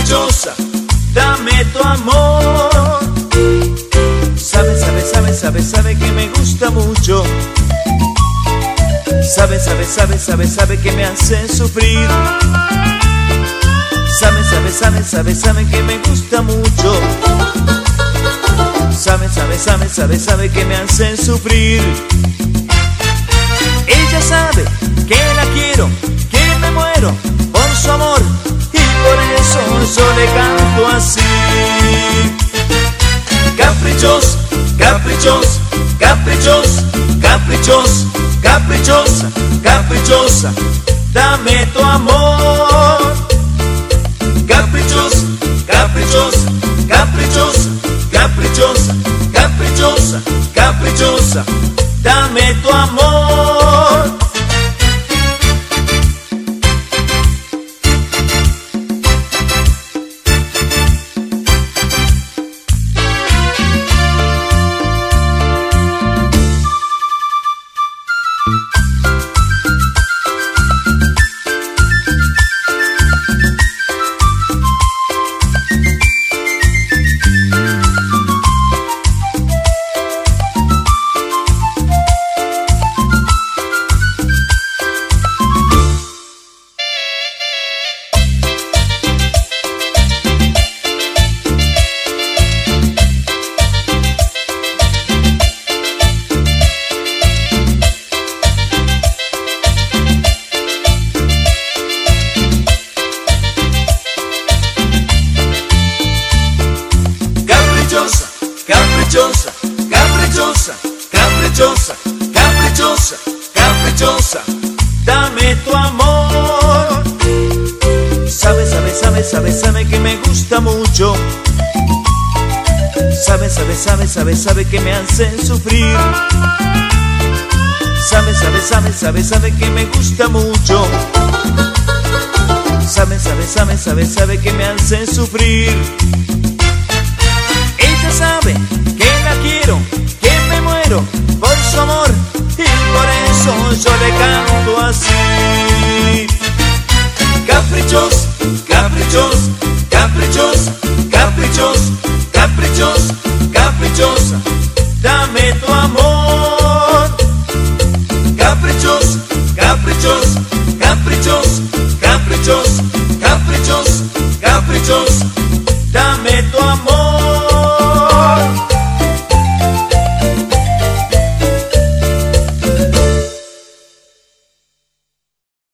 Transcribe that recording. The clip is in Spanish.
caprichosa, dame tu amor. Sabe, sabe, sabe, sabe, sabe que me gusta mucho. Sabe, sabe, sabe, sabe, sabe que me hace sufrir. Sabe, sabe, sabe, sabe, sabe que me gusta mucho. Sabe, sabe, sabe, sabe, sabe que me hace sufrir. Ella sabe que la quiero, que me muero por su amor, y por eso yo le canto así. Caprichosa, caprichosa, caprichosa, caprichosa, caprichosa, caprichosa, dame tu amor. Caprichosa, caprichosa, caprichosa, caprichosa, caprichosa, caprichosa, dame tu amor. Caprichosa, caprichosa, caprichosa, caprichosa, caprichosa, dame tu amor. Sabe, sabe, sabe, sabe, sabe que me gusta mucho. Sabe, sabe, sabe, sabe, sabe que me hace sufrir. Sabe, sabe, sabe, sabe, sabe que me gusta mucho. Sabe, sabe, sabe, sabe, sabe que me hace sufrir. Ella sabe que la quiero, que me muero por su amor, y por eso yo le canto así. Caprichosa, caprichosa, caprichosa, caprichosa, caprichosa, caprichosa, dame tu amor. Caprichosa, caprichosa, caprichosa, caprichosa,